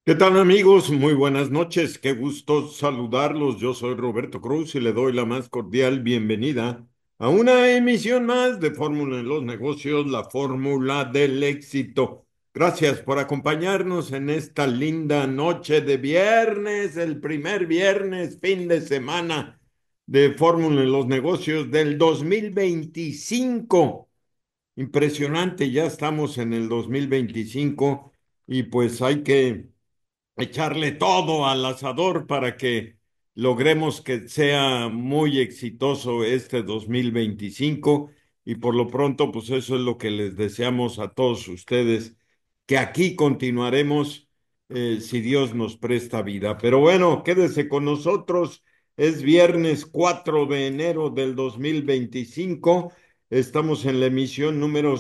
¿Qué tal amigos? Muy buenas noches, qué gusto saludarlos. Yo soy Roberto Cruz y le doy la más cordial bienvenida a una emisión más de Fórmula en los Negocios, la fórmula del éxito. Gracias por acompañarnos en esta linda noche de viernes, el primer viernes, fin de semana de Fórmula en los Negocios del 2025. Impresionante, ya estamos en el 2025 y pues hay que echarle todo al asador para que logremos que sea muy exitoso este 2025 y por lo pronto pues eso es lo que les deseamos a todos ustedes, que aquí continuaremos si Dios nos presta vida. Pero bueno, quédese con nosotros. Es viernes 4 de enero del 2025. Estamos en la emisión número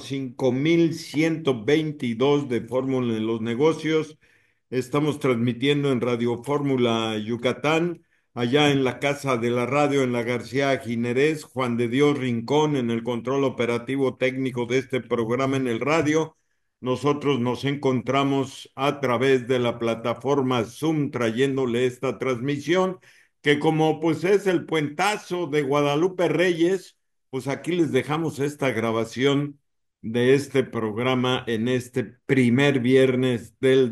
5122 de Fórmula en los Negocios. Estamos transmitiendo en Radio Fórmula Yucatán, allá en la Casa de la Radio en la García Jiménez, Juan de Dios Rincón en el control operativo técnico de este programa en el radio. Nosotros nos encontramos a través de la plataforma Zoom trayéndole esta transmisión, que como pues es el puentazo de Guadalupe Reyes, pues aquí les dejamos esta grabación de este programa en este primer viernes del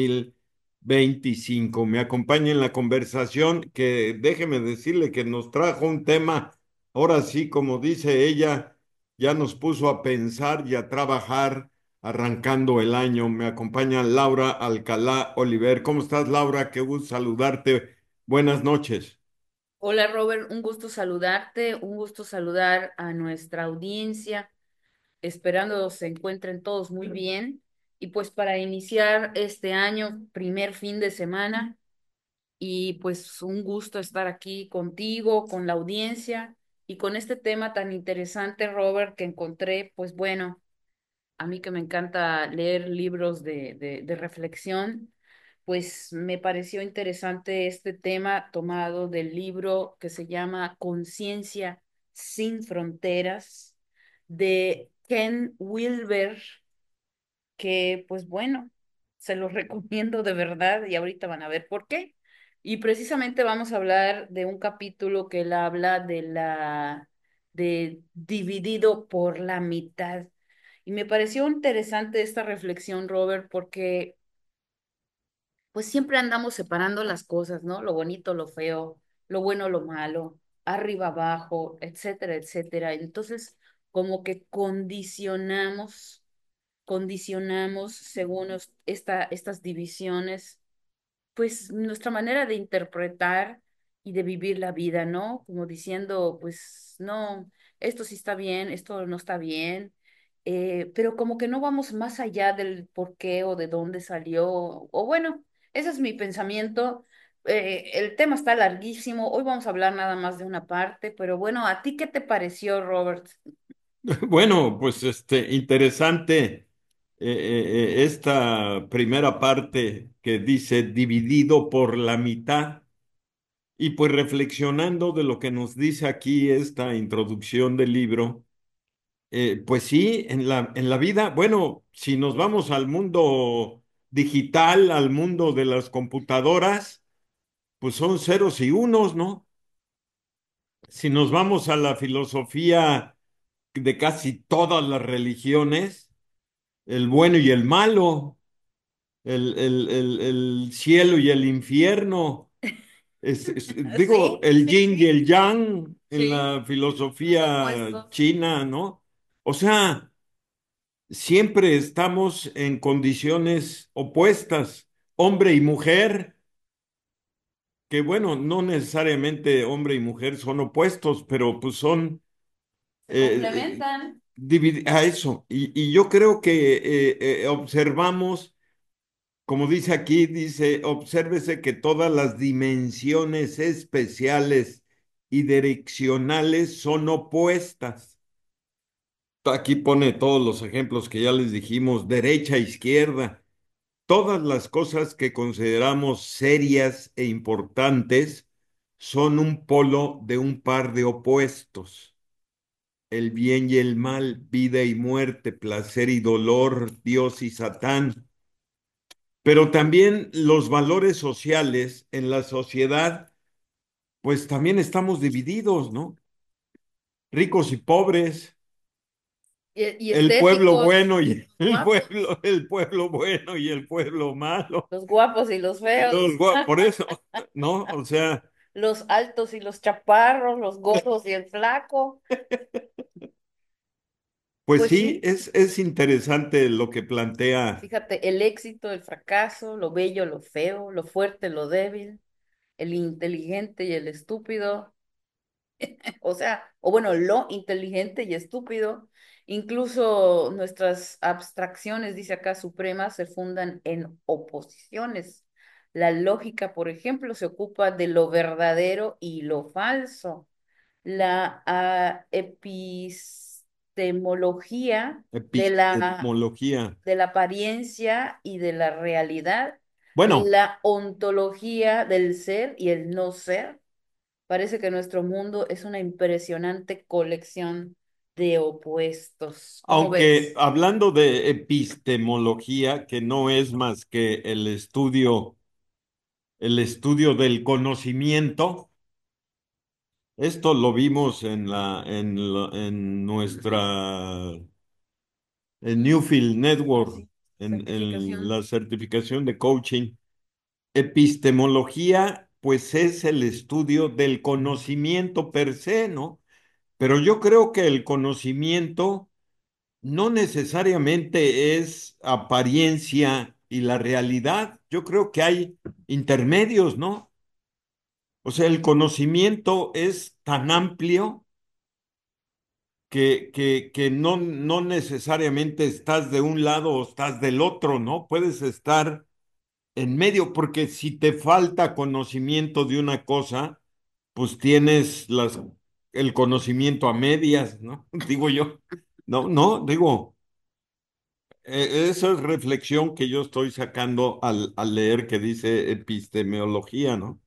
2025. Me acompaña en la conversación que déjeme decirle que nos trajo un tema, ahora sí, como dice ella, ya nos puso a pensar y a trabajar arrancando el año. Me acompaña Laura Alcalá Oliver. ¿Cómo estás, Laura? Qué gusto saludarte. Buenas noches. Hola Robert, un gusto saludarte, un gusto saludar a nuestra audiencia, esperando se encuentren todos muy bien. Y pues para iniciar este año, primer fin de semana, y pues un gusto estar aquí contigo, con la audiencia y con este tema tan interesante, Robert, que encontré, pues bueno, a mí que me encanta leer libros de reflexión, pues me pareció interesante este tema tomado del libro que se llama Conciencia sin Fronteras de Ken Wilber, que pues bueno, se los recomiendo de verdad y ahorita van a ver por qué. Y precisamente vamos a hablar de un capítulo que él habla de dividido por la mitad. Y me pareció interesante esta reflexión, Robert, porque pues siempre andamos separando las cosas, ¿no? Lo bonito, lo feo, lo bueno, lo malo, arriba, abajo, etcétera, etcétera. Entonces, como que condicionamos según estas divisiones pues nuestra manera de interpretar y de vivir la vida, ¿no? Como diciendo, pues no, esto sí está bien, esto no está bien, pero como que no vamos más allá del por qué o de dónde salió, o bueno, ese es mi pensamiento. El tema está larguísimo, hoy vamos a hablar nada más de una parte, pero bueno, ¿a ti qué te pareció, Robert? Bueno, pues interesante esta primera parte que dice dividido por la mitad y pues reflexionando de lo que nos dice aquí esta introducción del libro, pues sí, en la vida, bueno, si nos vamos al mundo digital, al mundo de las computadoras, pues son ceros y unos, ¿no? Si nos vamos a la filosofía de casi todas las religiones, el bueno y el malo, el cielo y el infierno, digo, Sí, el sí, yin y sí, el yang en sí, la los filosofía opuestos. china, ¿no? O sea, siempre estamos en condiciones opuestas, hombre y mujer, que bueno, no necesariamente hombre y mujer son opuestos, pero pues son Se eh, complementan. a eso. Y yo creo que observamos, como dice aquí, dice, obsérvese que todas las dimensiones especiales y direccionales son opuestas. Aquí pone todos los ejemplos que ya les dijimos, derecha, izquierda. Todas las cosas que consideramos serias e importantes son un polo de un par de opuestos. El bien y el mal, vida y muerte, placer y dolor, Dios y Satán. pero también los valores sociales en la sociedad, pues también estamos divididos, ¿no? Ricos y pobres, Y el pueblo estéticos, bueno y guapos, el pueblo bueno y el pueblo malo. los guapos y los feos, Por eso, ¿no? O sea, los altos y los chaparros, los gordos y el flaco. pues Pues sí, sí, es interesante lo que plantea. fíjate, el éxito, el fracaso, lo bello, lo feo, lo fuerte, lo débil, el inteligente y el estúpido, o sea, o bueno, lo inteligente y estúpido, incluso nuestras abstracciones, dice acá, supremas, se fundan en oposiciones. La lógica, por ejemplo, se ocupa de lo verdadero y lo falso. La epistemología Epistemología. de la apariencia y de la realidad, Bueno, la ontología del ser y el no ser. Parece que nuestro mundo es una impresionante colección de opuestos. ¿Cómo aunque ves? hablando de epistemología, que no es más que el estudio del conocimiento, esto lo vimos en nuestra en Newfield Ah, Network, sí. en Certificación. la certificación de coaching. Epistemología, pues es el estudio del conocimiento per se, ¿no? Pero yo creo que el conocimiento no necesariamente es apariencia y la realidad. Yo creo que hay intermedios, ¿no? O sea, el conocimiento es tan amplio que no necesariamente estás de un lado o estás del otro, ¿no? Puedes estar en medio, porque si te falta conocimiento de una cosa, pues tienes el conocimiento a medias, ¿no? Digo yo. No, no, digo, esa es reflexión que yo estoy sacando al leer que dice epistemología, ¿no?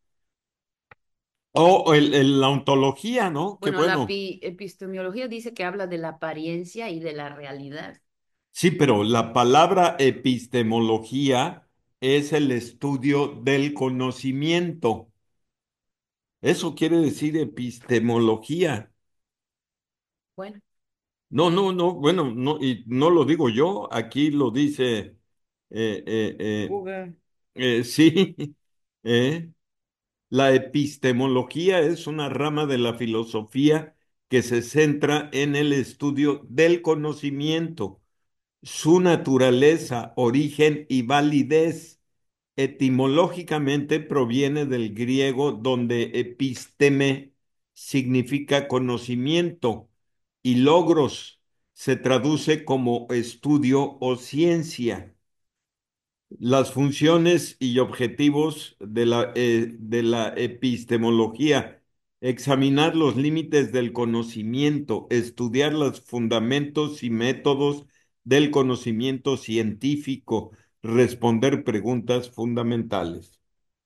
O la ontología, ¿no? Qué Bueno, la bueno. epistemología dice que habla de la apariencia y de la realidad. Sí, pero la palabra epistemología es el estudio del conocimiento. Eso quiere decir epistemología. Bueno, No, no, no, bueno, no, y no lo digo yo, aquí lo dice, eh, eh, eh, Google. sí, eh, la epistemología es una rama de la filosofía que se centra en el estudio del conocimiento, su naturaleza, origen y validez. Etimológicamente proviene del griego donde episteme significa conocimiento y logros se traduce como estudio o ciencia. Las funciones y objetivos de la epistemología: examinar los límites del conocimiento, estudiar los fundamentos y métodos del conocimiento científico, responder preguntas fundamentales.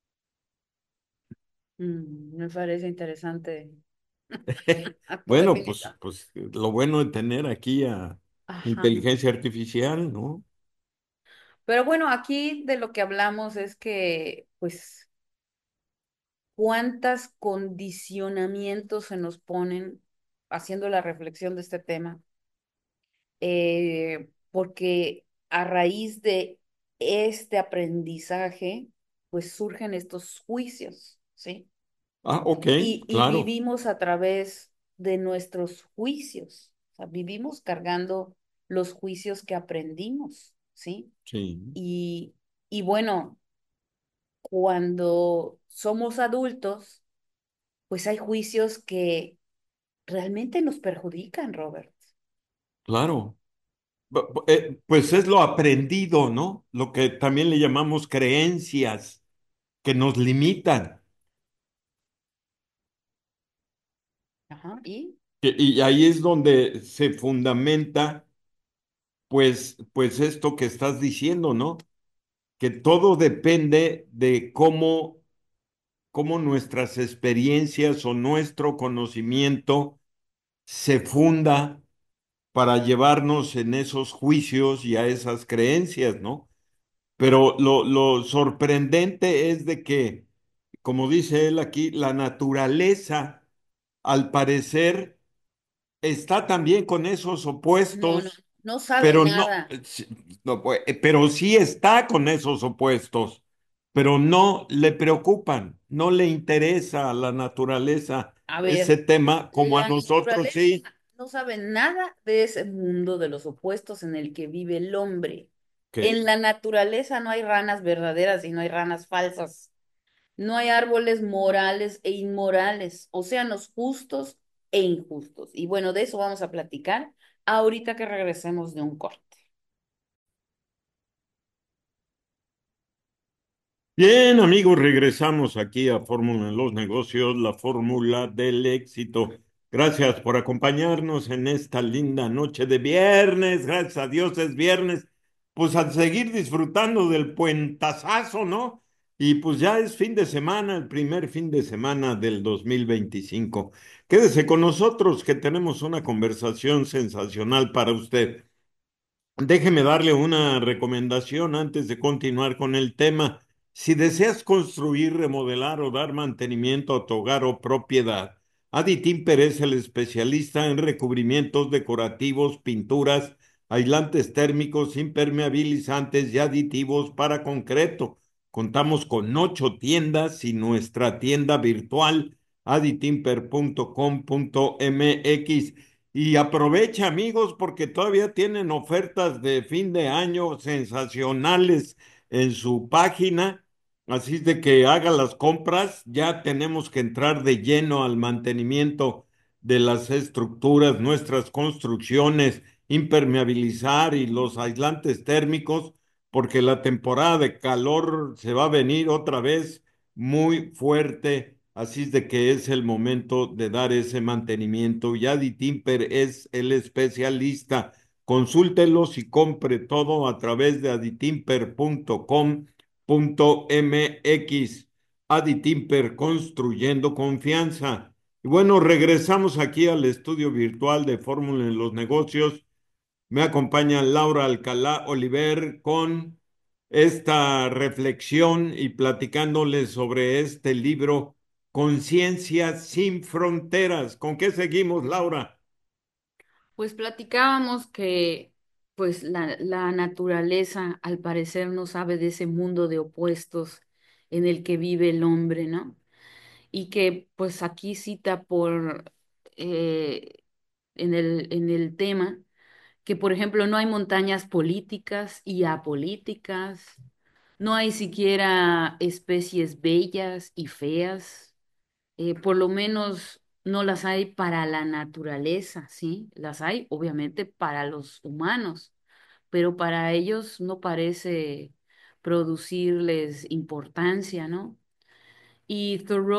Me parece interesante a tu Bueno, definición. pues lo bueno de tener aquí a Ajá. inteligencia artificial, ¿no? Pero bueno, aquí de lo que hablamos es que, pues, cuántos condicionamientos se nos ponen haciendo la reflexión de este tema, porque a raíz de este aprendizaje, pues surgen estos juicios, ¿sí? Ah, ok, Y claro, vivimos a través de nuestros juicios, o sea, vivimos cargando los juicios que aprendimos, ¿sí? sí, Y, y bueno, cuando somos adultos, pues hay juicios que realmente nos perjudican, Robert. claro. Pues es lo aprendido, ¿no? Lo que también le llamamos creencias que nos limitan. Ajá. ¿Y? Y ahí es donde se fundamenta, pues esto que estás diciendo, ¿no? Que todo depende de cómo nuestras experiencias o nuestro conocimiento se funda para llevarnos en esos juicios y a esas creencias, ¿no? Pero lo sorprendente es de que, como dice él aquí, la naturaleza, al parecer, está también con esos No, no, opuestos, no sabe pero no, nada. no, pero sí está con esos opuestos, pero no le preocupan, no le interesa a la naturaleza A ese ver, tema como a la nosotros naturaleza sí. no sabe nada de ese mundo de los opuestos en el que vive el hombre. Ok. En la naturaleza no hay ranas verdaderas y no hay ranas falsas. No hay árboles morales e inmorales, océanos justos e injustos. Y bueno, de eso vamos a platicar ahorita que regresemos de un corte. Bien, amigos, regresamos aquí a Fórmula en los Negocios, la fórmula del éxito. Gracias por acompañarnos en esta linda noche de viernes. Gracias a Dios es viernes. Pues a seguir disfrutando del puentazazo, ¿no? Y pues ya es fin de semana, el primer fin de semana del 2025. Quédese con nosotros que tenemos una conversación sensacional para usted. Déjeme darle una recomendación antes de continuar con el tema. Si deseas construir, remodelar o dar mantenimiento a tu hogar o propiedad, Adi Timper es el especialista en recubrimientos decorativos, pinturas, aislantes térmicos, impermeabilizantes y aditivos para concreto. Contamos con 8 tiendas y nuestra tienda virtual aditimper.com.mx. Y aprovecha, amigos, porque todavía tienen ofertas de fin de año sensacionales en su página. Así es de que haga las compras. Ya tenemos que entrar de lleno al mantenimiento de las estructuras, nuestras construcciones, impermeabilizar y los aislantes térmicos, porque la temporada de calor se va a venir otra vez muy fuerte, así es de que es el momento de dar ese mantenimiento. Yadi Timper es el especialista. Consúltelos y compre todo a través de aditimper.com.mx. Aditimper, construyendo confianza. Y bueno, regresamos aquí al estudio virtual de Fórmula en los Negocios. Me acompaña Laura Alcalá Oliver con esta reflexión y platicándoles sobre este libro, Conciencia sin Fronteras. ¿Con qué seguimos, Laura? Pues platicábamos que pues la naturaleza al parecer no sabe de ese mundo de opuestos en el que vive el hombre, ¿no? Y que pues aquí cita eh, en el tema que, por ejemplo, no hay montañas políticas y apolíticas, no hay siquiera especies bellas y feas, por lo menos no las hay para la naturaleza, ¿sí? Las hay, obviamente, para los humanos, pero para ellos no parece producirles importancia, ¿no? Y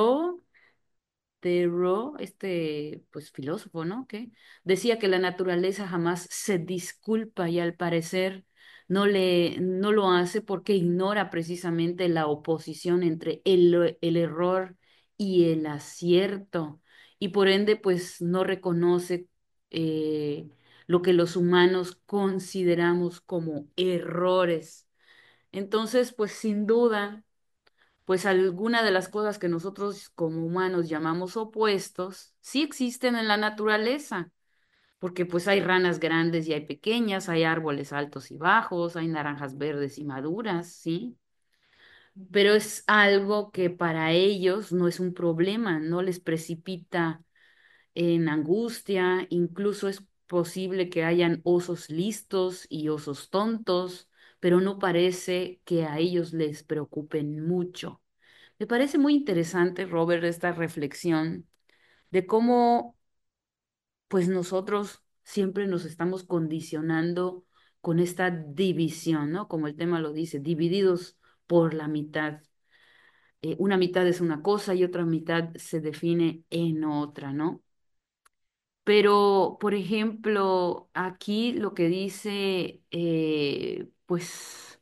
Thoreau, pues filósofo, ¿no? Que decía que la naturaleza jamás se disculpa y al parecer no lo hace porque ignora precisamente la oposición entre el error y el acierto y por ende pues no reconoce eh, lo que los humanos consideramos como errores. Entonces, pues sin duda pues alguna de las cosas que nosotros como humanos llamamos opuestos, sí existen en la naturaleza, porque pues hay ranas grandes y hay pequeñas, hay árboles altos y bajos, hay naranjas verdes y maduras, ¿sí? Pero es algo que para ellos no es un problema, no les precipita en angustia, incluso es posible que hayan osos listos y osos tontos, pero no parece que a ellos les preocupen mucho. Me parece muy interesante, Robert, esta reflexión de cómo, pues nosotros siempre nos estamos condicionando con esta división, ¿no? Como el tema lo dice, divididos por la mitad. Una mitad es una cosa y otra mitad se define en otra, ¿no? Pero, por ejemplo, aquí lo que dice, pues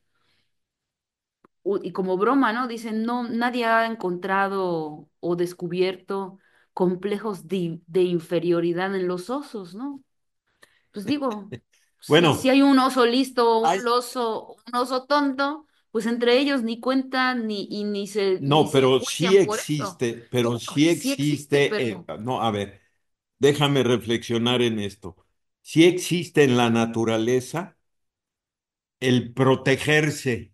y como broma, ¿no? Dicen, no, nadie ha encontrado o descubierto complejos de inferioridad en los osos, ¿no? Pues digo, si Bueno, hay un oso listo o hay, un oso tonto, pues entre ellos ni cuentan ni No, se pero enjuician por eso. No, sí sí existe, existe, pero no, a ver, déjame reflexionar en esto. Sí existe en la naturaleza el protegerse,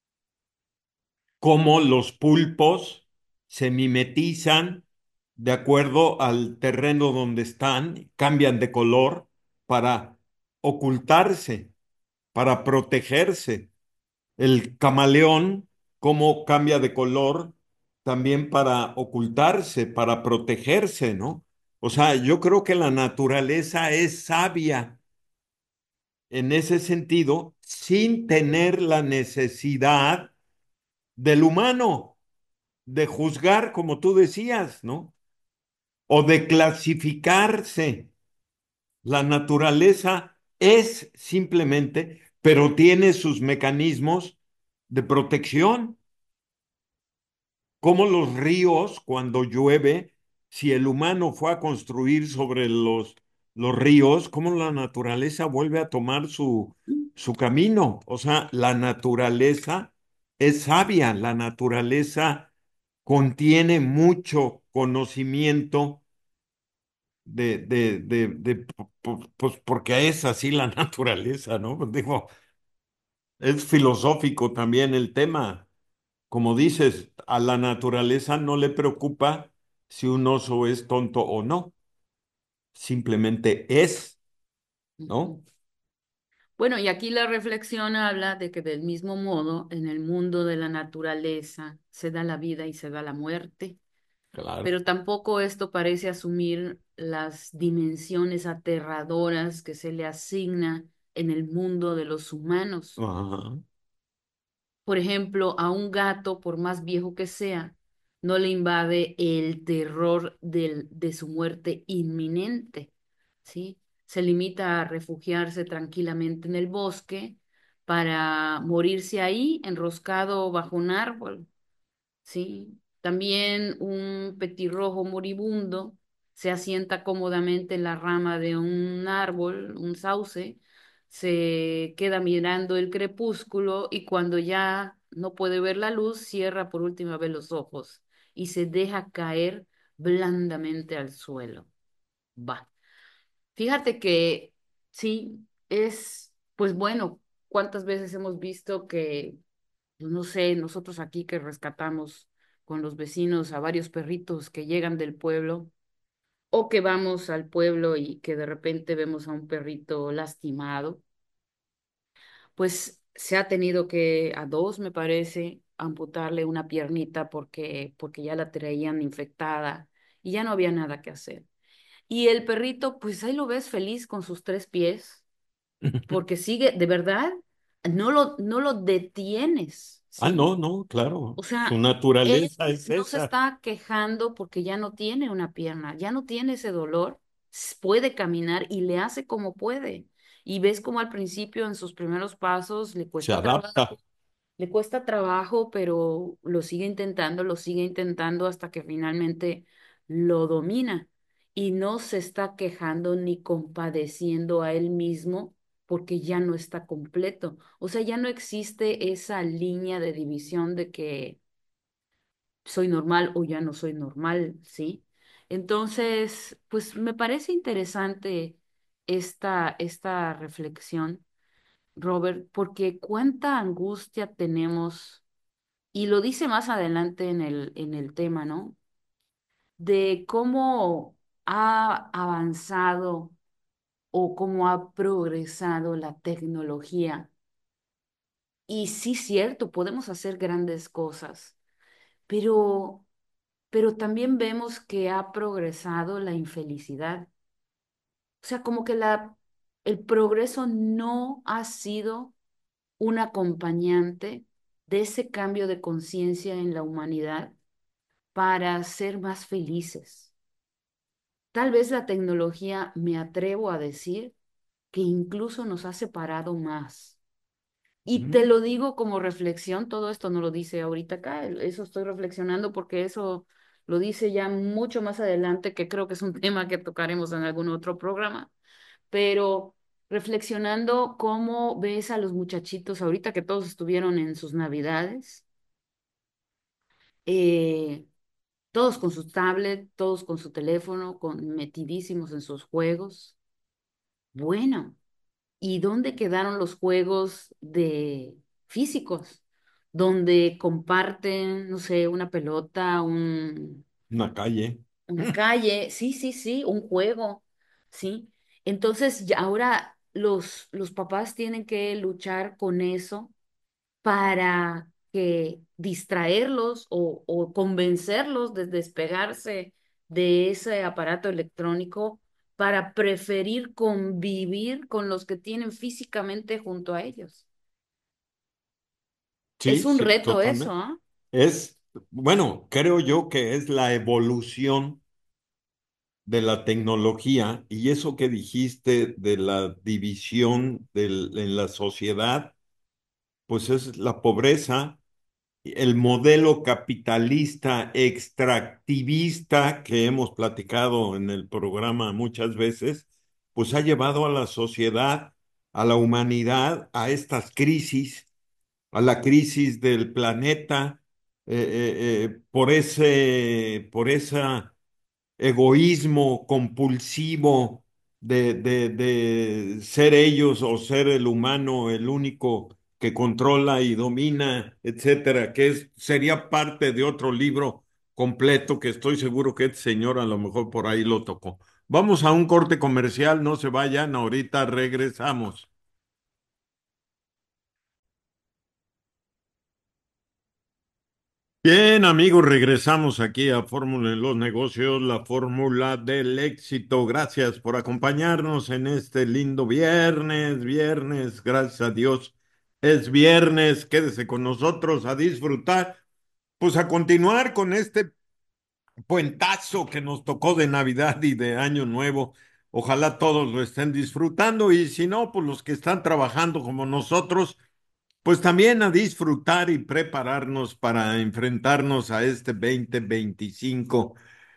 como los pulpos se mimetizan de acuerdo al terreno donde están, cambian de color para ocultarse, para protegerse. El camaleón, cómo cambia de color también para ocultarse, para protegerse, ¿no? O sea, yo creo que la naturaleza es sabia en ese sentido, sin tener la necesidad del humano de juzgar, como tú decías, ¿no? O de clasificarse. La naturaleza es simplemente, pero tiene sus mecanismos de protección, como los ríos cuando llueve, si el humano fue a construir sobre los ríos, cómo la naturaleza vuelve a tomar su camino. O sea, la naturaleza es sabia, la naturaleza contiene mucho conocimiento pues porque es así la naturaleza, ¿no? Pues digo, es filosófico también el tema. Como dices, a la naturaleza no le preocupa si un oso es tonto o no, simplemente es, ¿no? ujú. Bueno, y aquí la reflexión habla de que del mismo modo, en el mundo de la naturaleza se da la vida y se da la muerte, Claro. pero tampoco esto parece asumir las dimensiones aterradoras que se le asigna en el mundo de los humanos. Ajá. Por ejemplo, a un gato, por más viejo que sea, no le invade el terror de su muerte inminente, ¿sí? Se limita a refugiarse tranquilamente en el bosque para morirse ahí, enroscado bajo un árbol. Sí, también un petirrojo moribundo se asienta cómodamente en la rama de un árbol, un sauce, se queda mirando el crepúsculo y cuando ya no puede ver la luz, cierra por última vez los ojos y se deja caer blandamente al suelo. Va. Fíjate que sí, pues bueno, ¿cuántas veces hemos visto que pues, no sé, nosotros aquí que rescatamos con los vecinos a varios perritos que llegan del pueblo, o que vamos al pueblo y que de repente vemos a un perrito lastimado, pues se ha tenido que, a dos me parece, amputarle una piernita porque ya la traían infectada y ya no había nada que hacer. Y el perrito, pues ahí lo ves feliz con sus tres pies, porque sigue, de verdad, no lo detienes, Ah, ¿sí? no, no, claro. O Su sea, él naturaleza es no se esa. está quejando porque ya no tiene una pierna, ya no tiene ese dolor, puede caminar y le hace como puede. Y ves como al principio en sus primeros pasos Se adapta. le cuesta trabajo, pero lo sigue intentando hasta que finalmente lo domina. Y no se está quejando ni compadeciendo a él mismo porque ya no está completo. O sea, ya no existe esa línea de división de que soy normal o ya no soy normal, ¿sí? Entonces, pues me parece interesante esta reflexión, Robert, porque cuánta angustia tenemos, y lo dice más adelante en en el tema, ¿no? De cómo ha avanzado o cómo ha progresado la tecnología. Y sí, cierto, podemos hacer grandes cosas, pero, pero también vemos que ha progresado la infelicidad. O sea, como que el progreso no ha sido un acompañante de ese cambio de conciencia en la humanidad para ser más felices. Tal vez la tecnología, me atrevo a decir, que incluso nos ha separado más. Y te Ujú. lo digo como reflexión, todo esto no lo dice ahorita acá, eso estoy reflexionando porque eso lo dice ya mucho más adelante, que creo que es un tema que tocaremos en algún otro programa, pero reflexionando cómo ves a los muchachitos ahorita que todos estuvieron en sus navidades, eh, todos con sus tablets, todos con su teléfono, metidísimos en sus juegos. Bueno, ¿y dónde quedaron los juegos de físicos? Donde comparten, no sé, una pelota, Una calle. una calle, sí, sí, sí, un juego, ¿sí? Entonces, ya ahora los papás tienen que luchar con eso para que distraerlos o convencerlos de despegarse de ese aparato electrónico para preferir convivir con los que tienen físicamente junto a ellos. Es Sí, un sí, reto eso, totalmente. ¿ah? Es, bueno, creo yo que es la evolución de la tecnología y eso que dijiste de la división en la sociedad, pues es la pobreza, el modelo capitalista extractivista que hemos platicado en el programa muchas veces, pues ha llevado a la sociedad, a la humanidad, a estas crisis, a la crisis del planeta, por esa egoísmo compulsivo de ser ellos o ser el humano el único que controla y domina, etcétera, sería parte de otro libro completo que estoy seguro que este señor a lo mejor por ahí lo tocó. Vamos a un corte comercial, no se vayan, ahorita regresamos. Bien, amigos, regresamos aquí a Fórmula en los Negocios, la fórmula del éxito. Gracias por acompañarnos en este lindo viernes, gracias a Dios. Es viernes, quédese con nosotros a disfrutar, pues a continuar con este puentazo que nos tocó de Navidad y de Año Nuevo. Ojalá todos lo estén disfrutando y si no, pues los que están trabajando como nosotros. Pues también a disfrutar y prepararnos para enfrentarnos a este 2025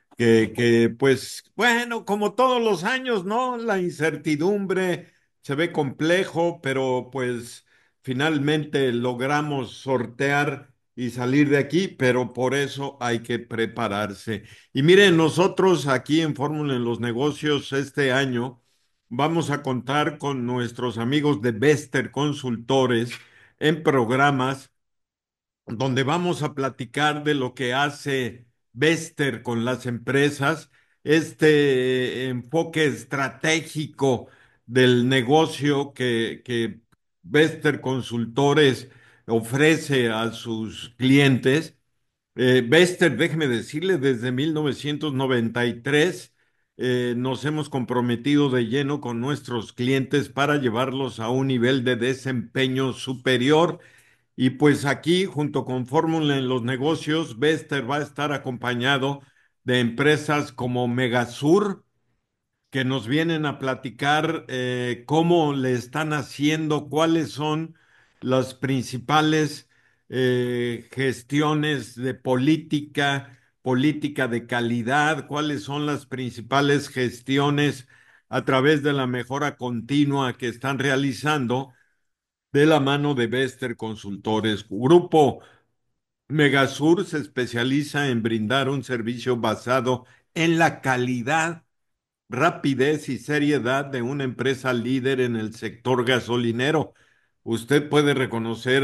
pues bueno, como todos los años, ¿no? La incertidumbre se ve complejo, pero pues finalmente logramos sortear y salir de aquí, pero por eso hay que prepararse. Y miren, nosotros aquí en Fórmula en los Negocios este año vamos a contar con nuestros amigos de Bester Consultores en programas donde vamos a platicar de lo que hace Bester con las empresas, este enfoque estratégico del negocio que Bester Consultores ofrece a sus clientes. Bester, déjeme decirle, desde 1993 nos hemos comprometido de lleno con nuestros clientes para llevarlos a un nivel de desempeño superior y pues aquí, junto con Fórmula en los Negocios, Bester va a estar acompañado de empresas como Megasur, que nos vienen a platicar cómo le están haciendo, cuáles son las principales gestiones de política de calidad, cuáles son las principales gestiones a través de la mejora continua que están realizando de la mano de Bester Consultores. Grupo Megasur se especializa en brindar un servicio basado en la calidad, rapidez y seriedad de una empresa líder en el sector gasolinero. Usted puede reconocer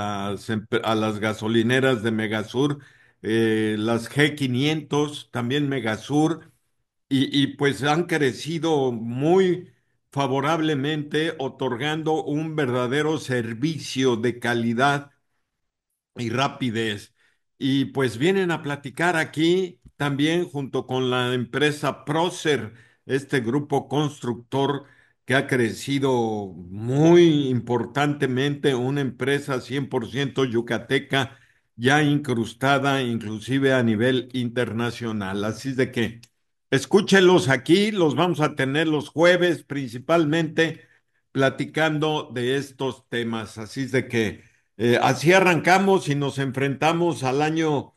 a las gasolineras de Megasur, las G500, también Megasur, pues han crecido muy favorablemente, otorgando un verdadero servicio de calidad y rapidez. Y pues vienen a platicar aquí también junto con la empresa Procer, este grupo constructor que ha crecido muy importantemente, una empresa 100% yucateca, ya incrustada inclusive a nivel internacional. Así es de que escúchenlos aquí, los vamos a tener los jueves principalmente platicando de estos temas. Así es de que así arrancamos y nos enfrentamos al año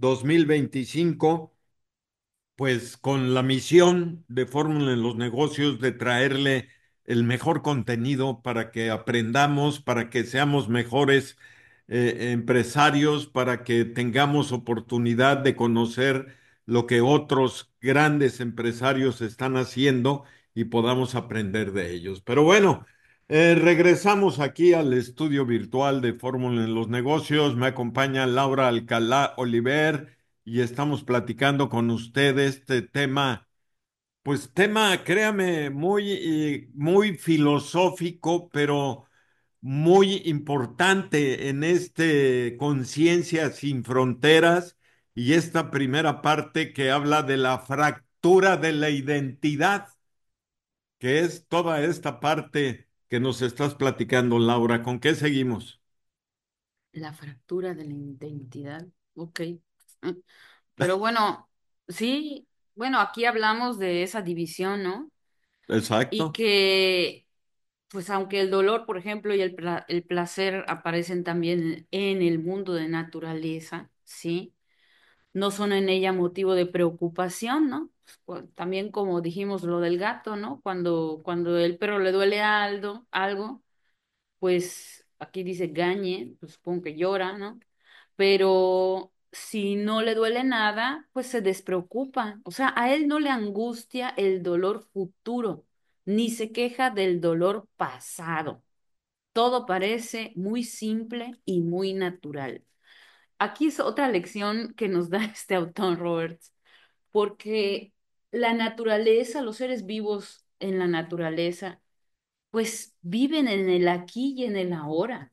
2025, pues con la misión de Fórmula en los Negocios de traerle el mejor contenido para que aprendamos, para que seamos mejores empresarios, para que tengamos oportunidad de conocer lo que otros grandes empresarios están haciendo y podamos aprender de ellos. Pero bueno, regresamos aquí al estudio virtual de Fórmula en los Negocios. Me acompaña Laura Alcalá Oliver y estamos platicando con ustedes este tema, pues tema, créame, muy filosófico, pero muy importante en este Conciencia sin Fronteras y esta primera parte que habla de la fractura de la identidad, que es toda esta parte que nos estás platicando, Laura. ¿Con qué seguimos? La fractura de la identidad. Ok. Pero bueno, sí, bueno, aquí hablamos de esa división, ¿no? Y Exacto, que, pues aunque el dolor, por ejemplo, y el placer aparecen también en el mundo de naturaleza, ¿sí? No son en ella motivo de preocupación, ¿no? Pues, también como dijimos lo del gato, ¿no? Cuando el perro le duele algo, pues aquí dice gañe, pues supongo que llora, ¿no? Pero si no le duele nada, pues se despreocupa. O sea, a él no le angustia el dolor futuro, ni se queja del dolor pasado. Todo parece muy simple y muy natural. Aquí es otra lección que nos da este autor, Roberts, porque la naturaleza, los seres vivos en la naturaleza, pues viven en el aquí y en el ahora.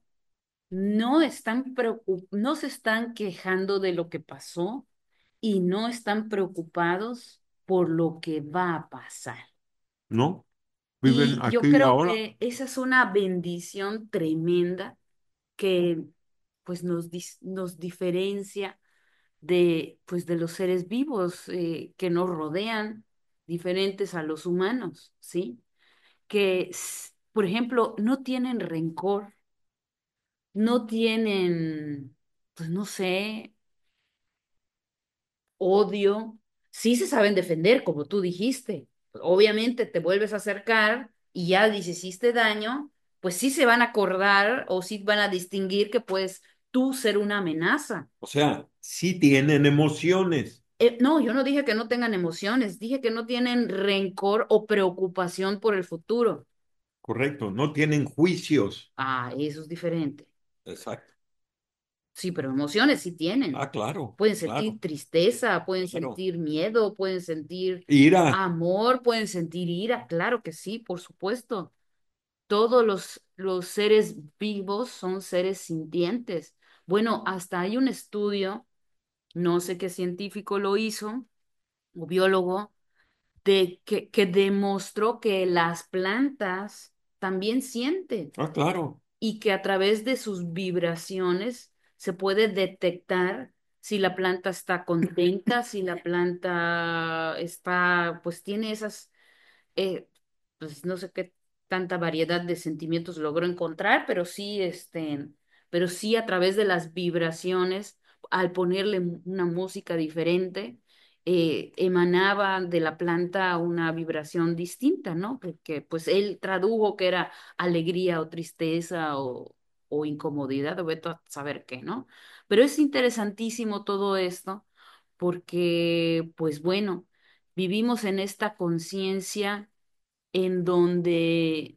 No se están quejando de lo que pasó y no están preocupados por lo que va a pasar. ¿no? Viven Y yo aquí y creo ahora. que esa es una bendición tremenda que pues nos diferencia pues de los seres vivos que nos rodean, diferentes a los humanos, ¿sí? Por ejemplo, no tienen rencor, no tienen, pues no sé, odio, sí se saben defender, como tú dijiste. Obviamente te vuelves a acercar y ya les hiciste daño, pues sí se van a acordar o sí van a distinguir que puedes tú ser una amenaza. O sea, sí tienen emociones, No, yo no dije que no tengan emociones, dije que no tienen rencor o preocupación por el futuro. correcto, no tienen juicios. Ah, eso es diferente. Exacto. Sí, pero emociones sí tienen. Ah, claro, Pueden sentir claro, tristeza, pueden claro. sentir miedo, pueden sentir Ira, amor, pueden sentir ira. Claro que sí, por supuesto. Todos los seres vivos son seres sintientes. Bueno, hasta hay un estudio, no sé qué científico lo hizo, o biólogo, que demostró que las plantas también sienten ah, claro. y que a través de sus vibraciones se puede detectar si la planta está contenta, si la planta está, pues tiene esas, eh, pues no sé qué tanta variedad de sentimientos logró encontrar, pero sí a través de las vibraciones, al ponerle una música diferente, emanaba de la planta una vibración distinta, ¿no? Porque pues él tradujo que era alegría o tristeza o incomodidad, o vete a saber qué, ¿no? Pero es interesantísimo todo esto porque, pues bueno, vivimos en esta conciencia en donde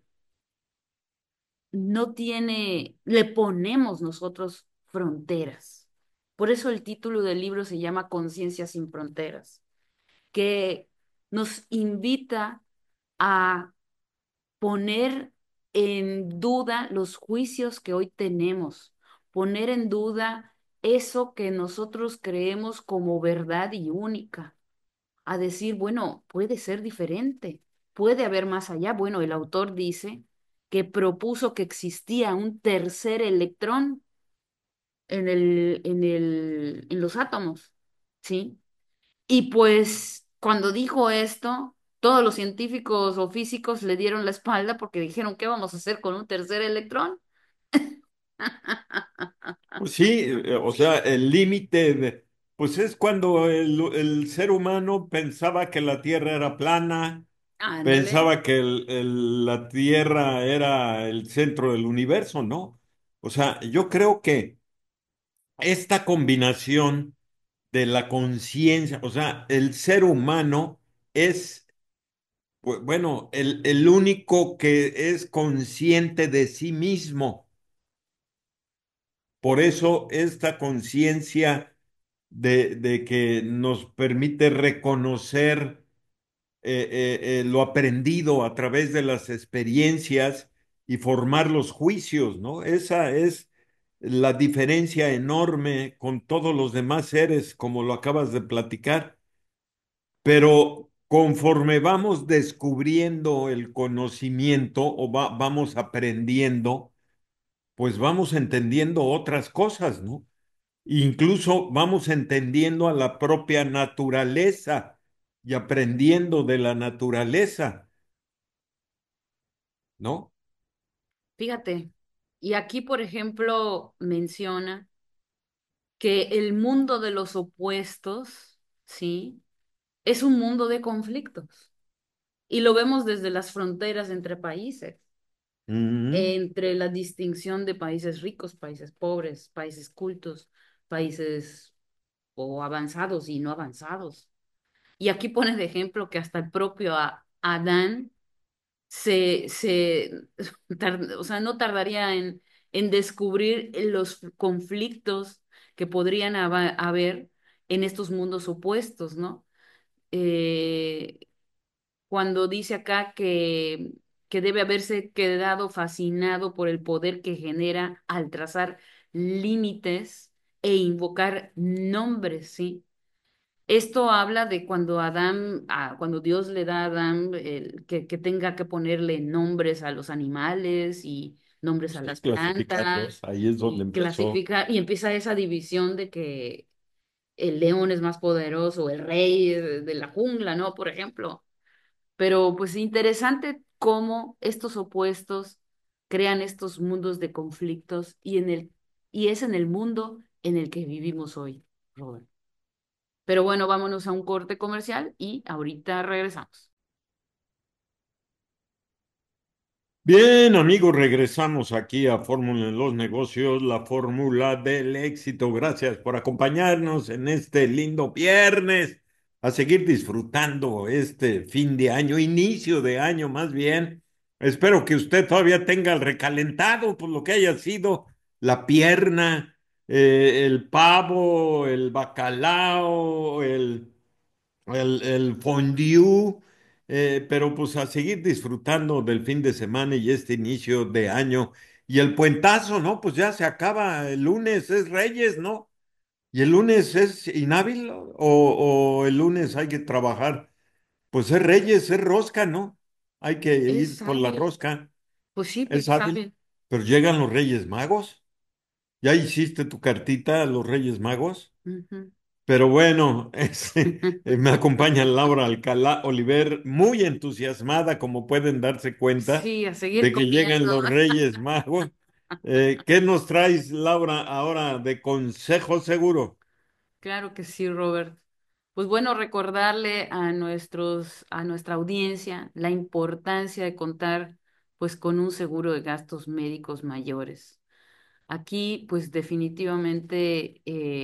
le ponemos nosotros fronteras. Por eso el título del libro se llama Conciencia sin fronteras, que nos invita a poner en duda los juicios que hoy tenemos, poner en duda eso que nosotros creemos como verdad y única, a decir, bueno, puede ser diferente, puede haber más allá. Bueno, el autor dice que propuso que existía un tercer electrón en los átomos, ¿sí? Y pues cuando dijo esto, todos los científicos o físicos le dieron la espalda porque dijeron, ¿qué vamos a hacer con un tercer electrón? Pues sí, o sea, el límite pues es cuando el ser humano pensaba que la Tierra era plana, Ándale. Pensaba que la Tierra era el centro del universo, ¿no? O sea, yo creo que esta combinación de la conciencia, o sea, el ser humano es, bueno, el único que es consciente de sí mismo. Por eso esta conciencia de que nos permite reconocer lo aprendido a través de las experiencias y formar los juicios, ¿no? Esa es la diferencia enorme con todos los demás seres, como lo acabas de platicar. Pero conforme vamos descubriendo el conocimiento o vamos aprendiendo, pues vamos entendiendo otras cosas, ¿no? Incluso vamos entendiendo a la propia naturaleza y aprendiendo de la naturaleza, ¿no? Fíjate, y aquí, por ejemplo, menciona que el mundo de los opuestos, ¿sí? Es un mundo de conflictos. Y lo vemos desde las fronteras entre países, Ujú. entre la distinción de países ricos, países pobres, países cultos, países o avanzados y no avanzados. Y aquí pone de ejemplo que hasta el propio Adán se o sea, no tardaría en descubrir los conflictos que podrían haber en estos mundos opuestos, ¿no? Eh, Cuando dice acá que debe haberse quedado fascinado por el poder que genera al trazar límites e invocar nombres, ¿sí? Esto habla de cuando cuando Dios le da a Adán que tenga que ponerle nombres a los animales y nombres a Sí, las clasificarlos, plantas ahí es donde y empezó. clasifica y empieza esa división de que el león es más poderoso, el rey de la jungla, ¿no? Por ejemplo. Pero pues interesante cómo estos opuestos crean estos mundos de conflictos y es en el mundo en el que vivimos hoy, Robert. Pero bueno, vámonos a un corte comercial y ahorita regresamos. Bien, amigos, regresamos aquí a Fórmula en los Negocios, la fórmula del éxito. Gracias por acompañarnos en este lindo viernes, a seguir disfrutando este fin de año, inicio de año más bien. Espero que usted todavía tenga el recalentado por lo que haya sido la pierna, el pavo, el bacalao, el fondue, pero pues a seguir disfrutando del fin de semana y este inicio de año. Y el puentazo, ¿no? Pues ya se acaba. El lunes es Reyes, ¿no? ¿Y el lunes es inhábil o el lunes hay que trabajar? Pues es Reyes, es rosca, ¿no? Hay que Es ir por la hábil. rosca, Pues sí, pues es es hábil. hábil. Pero llegan los Reyes Magos. ¿Ya hiciste tu cartita a los Reyes Magos? Ujú. Pero bueno, me acompaña Laura Alcalá Oliver, muy entusiasmada, como pueden darse cuenta, Sí, a seguir de que llegan comiendo. los Reyes Magos. ¿Qué nos traes, Laura, ahora de consejo seguro? Claro que sí, Robert. Pues bueno, recordarle a nuestra audiencia la importancia de contar pues con un seguro de gastos médicos mayores. Aquí, pues definitivamente,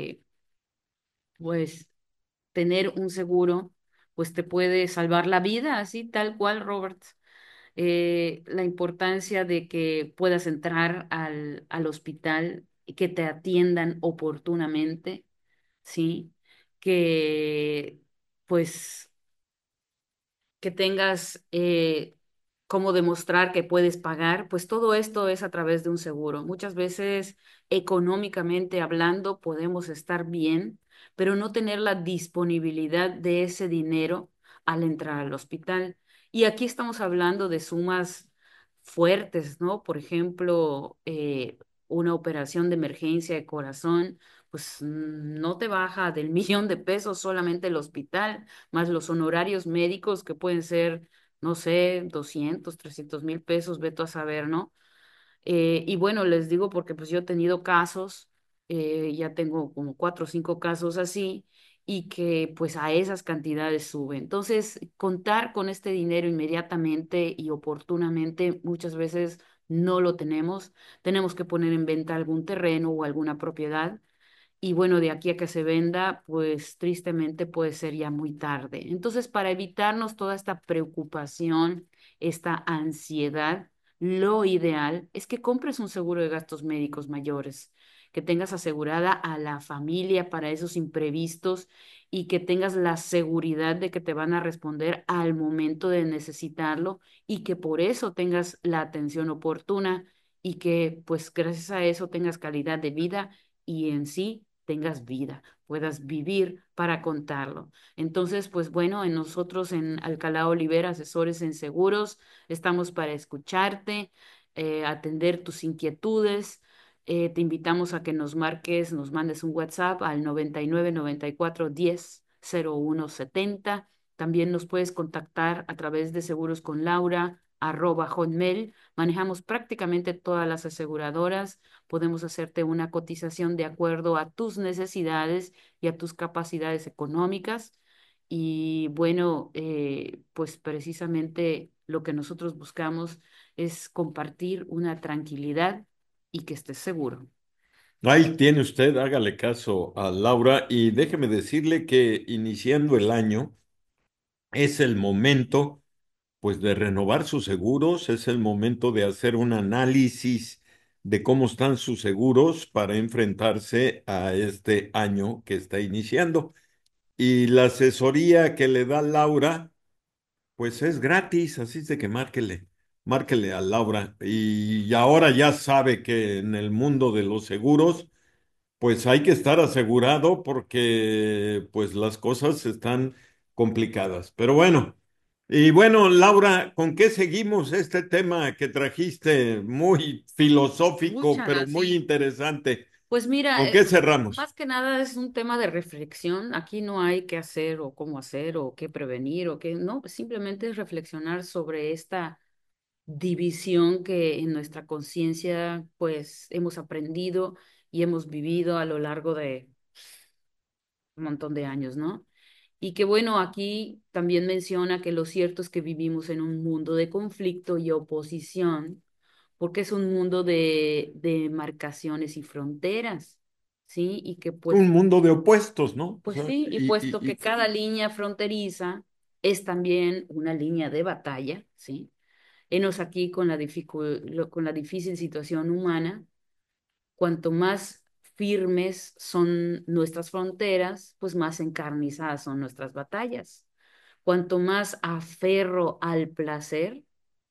pues tener un seguro, pues te puede salvar la vida, así tal cual, Robert. La importancia de que puedas entrar al hospital y que te atiendan oportunamente, ¿sí? Que pues que tengas cómo demostrar que puedes pagar, pues todo esto es a través de un seguro. Muchas veces, económicamente hablando, podemos estar bien, pero no tener la disponibilidad de ese dinero al entrar al hospital. Y aquí estamos hablando de sumas fuertes, ¿no? Por ejemplo, una operación de emergencia de corazón, pues no te baja del millón de pesos solamente el hospital más los honorarios médicos que pueden ser, no sé, 200, 300 mil pesos, veto a saber, ¿no? Y bueno, les digo porque pues yo he tenido casos, ya tengo como 4 o 5 casos así, y que pues a esas cantidades sube. Entonces, contar con este dinero inmediatamente y oportunamente muchas veces no lo tenemos. Tenemos que poner en venta algún terreno o alguna propiedad y bueno, de aquí a que se venda, pues tristemente puede ser ya muy tarde. Entonces, para evitarnos toda esta preocupación, esta ansiedad, lo ideal es que compres un seguro de gastos médicos mayores, que tengas asegurada a la familia para esos imprevistos y que tengas la seguridad de que te van a responder al momento de necesitarlo y que por eso tengas la atención oportuna y que pues gracias a eso tengas calidad de vida y en sí tengas vida, puedas vivir para contarlo. Entonces, pues bueno, en nosotros en Alcalá Olivera, asesores en seguros, estamos para escucharte, atender tus inquietudes. Te invitamos a que nos marques, nos mandes un WhatsApp al 99 94 10 0170. También nos puedes contactar a través de Seguros con Laura @hotmail. Manejamos prácticamente todas las aseguradoras. Podemos hacerte una cotización de acuerdo a tus necesidades y a tus capacidades económicas. Y bueno, pues precisamente lo que nosotros buscamos es compartir una tranquilidad y que estés seguro. Ahí tiene usted, hágale caso a Laura y déjeme decirle que iniciando el año es el momento, pues, de renovar sus seguros, es el momento de hacer un análisis de cómo están sus seguros para enfrentarse a este año que está iniciando. Y la asesoría que le da Laura, pues es gratis, así es de que márquele a Laura. Y ahora ya sabe que en el mundo de los seguros, pues hay que estar asegurado porque pues las cosas están complicadas. Pero bueno, y bueno, Laura, ¿con qué seguimos este tema que trajiste? Muy filosófico, pero Úchala, muy sí. interesante. Pues mira, ¿Con qué cerramos? más que nada es un tema de reflexión. Aquí no hay qué hacer o qué prevenir o qué, no, pues simplemente es reflexionar sobre esta división que en nuestra conciencia pues hemos aprendido y hemos vivido a lo largo de un montón de años, ¿no? Y que bueno, aquí también menciona que lo cierto es que vivimos en un mundo de conflicto y oposición, porque es un mundo de marcaciones y fronteras, ¿sí? Y que Un pues, mundo de opuestos, ¿no? O pues sea, sí, y puesto que cada línea fronteriza es también una línea de batalla, ¿sí? Enos aquí con con la difícil situación humana. Cuanto más firmes son nuestras fronteras, pues más encarnizadas son nuestras batallas. Cuanto más aferro al placer,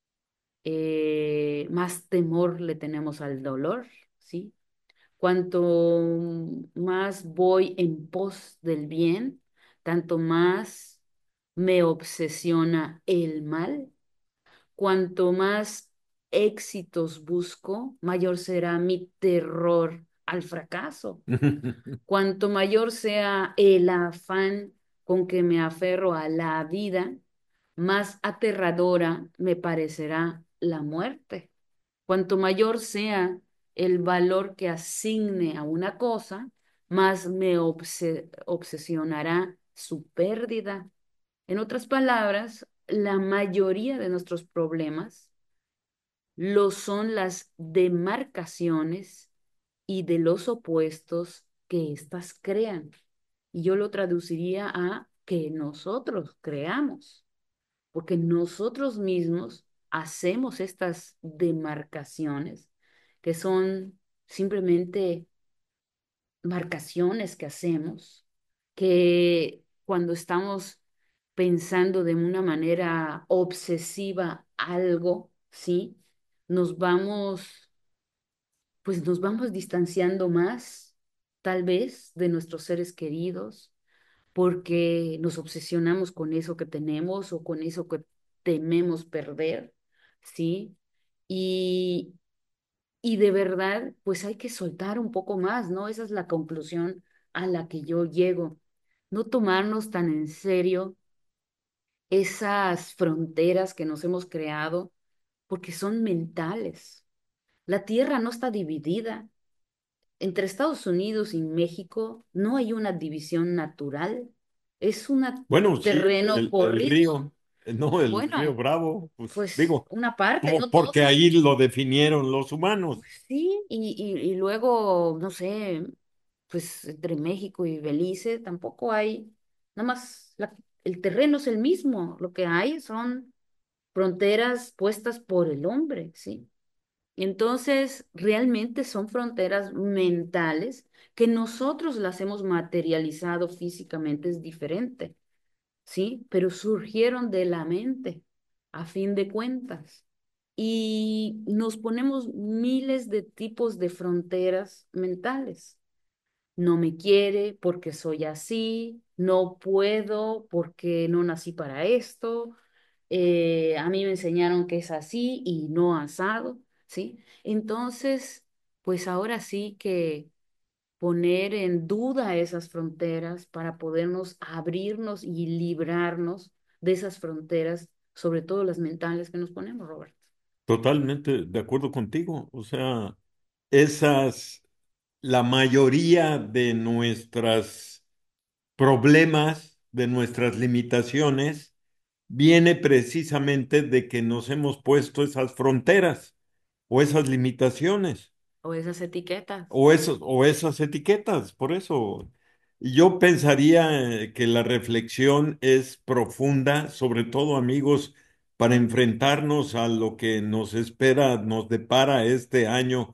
más temor le tenemos al dolor, ¿sí? Cuanto más voy en pos del bien, tanto más me obsesiona el mal. Cuanto más éxitos busco, mayor será mi terror al fracaso. Cuanto mayor sea el afán con que me aferro a la vida, más aterradora me parecerá la muerte. Cuanto mayor sea el valor que asigne a una cosa, más me obsesionará su pérdida. En otras palabras, la mayoría de nuestros problemas lo son las demarcaciones y de los opuestos que éstas crean. Y yo lo traduciría a que nosotros creamos, porque nosotros mismos hacemos estas demarcaciones que son simplemente marcaciones que hacemos, que cuando estamos pensando de una manera obsesiva algo, ¿sí? Nos vamos, pues nos vamos distanciando más, tal vez, de nuestros seres queridos, porque nos obsesionamos con eso que tenemos o con eso que tememos perder, ¿sí? Y, y de verdad, pues hay que soltar un poco más, ¿no? Esa es la conclusión a la que yo llego. No tomarnos tan en serio esas fronteras que nos hemos creado, porque son mentales. La tierra no está dividida, entre Estados Unidos y México no hay una división natural, es un Bueno, sí, terreno el corrido. río, no, el río Bueno, Bravo, pues pues digo, una parte, no porque todo. ahí lo definieron los humanos. Sí, y luego, no sé, pues entre México y Belice tampoco hay, nada más el terreno es el mismo, lo que hay son fronteras puestas por el hombre, ¿sí? Y entonces realmente son fronteras mentales que nosotros las hemos materializado físicamente, es diferente, ¿sí? Pero surgieron de la mente, a fin de cuentas. Y nos ponemos miles de tipos de fronteras mentales. No me quiere porque soy así, no puedo porque no nací para esto, a mí me enseñaron que es así y no asado, ¿sí? Entonces, pues ahora sí que poner en duda esas fronteras para podernos abrirnos y librarnos de esas fronteras, sobre todo las mentales que nos ponemos, Roberto. Totalmente de acuerdo contigo. O sea, esas, la mayoría de nuestros problemas, de nuestras limitaciones, viene precisamente de que nos hemos puesto esas fronteras o esas limitaciones. O esas etiquetas. O esas etiquetas, por eso. Yo pensaría que la reflexión es profunda, sobre todo, amigos, para enfrentarnos a lo que nos espera, nos depara este año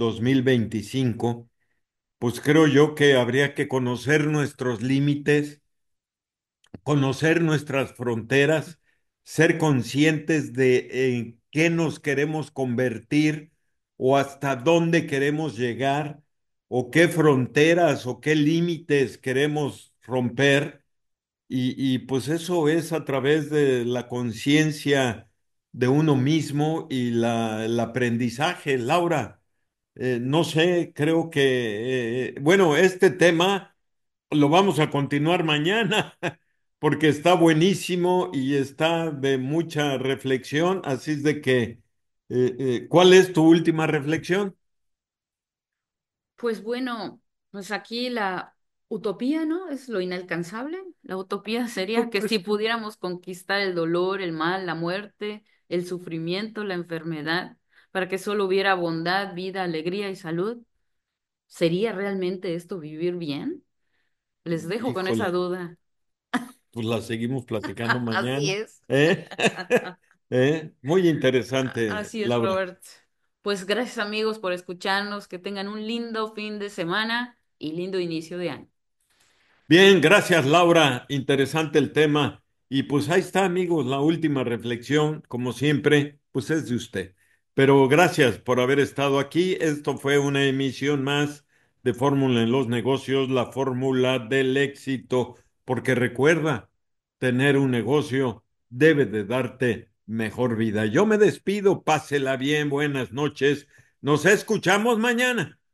2025. Pues creo yo que habría que conocer nuestros límites, conocer nuestras fronteras, ser conscientes de en qué nos queremos convertir o hasta dónde queremos llegar o qué fronteras o qué límites queremos romper. Pues eso es a través de la conciencia de uno mismo y el aprendizaje. Laura, no sé, creo que, bueno, este tema lo vamos a continuar mañana porque está buenísimo y está de mucha reflexión. Así es de que, ¿cuál es tu última reflexión? Pues bueno, pues aquí la utopía, ¿no? Es lo inalcanzable. La utopía sería que si Pues pudiéramos conquistar el dolor, el mal, la muerte, el sufrimiento, la enfermedad, para que solo hubiera bondad, vida, alegría y salud, ¿sería realmente esto vivir bien? Les dejo con esa híjole, duda. pues la seguimos platicando Así mañana. es. ¿Eh? Muy interesante, Así es, Laura. Robert. Pues gracias amigos por escucharnos, que tengan un lindo fin de semana y lindo inicio de año. Bien, gracias Laura, interesante el tema. Y pues ahí está, amigos, la última reflexión, como siempre, pues es de usted. Pero gracias por haber estado aquí. Esto fue una emisión más de Fórmula en los Negocios, la fórmula del éxito, porque recuerda, tener un negocio debe de darte mejor vida. Yo me despido, pásela bien, buenas noches. Nos escuchamos mañana.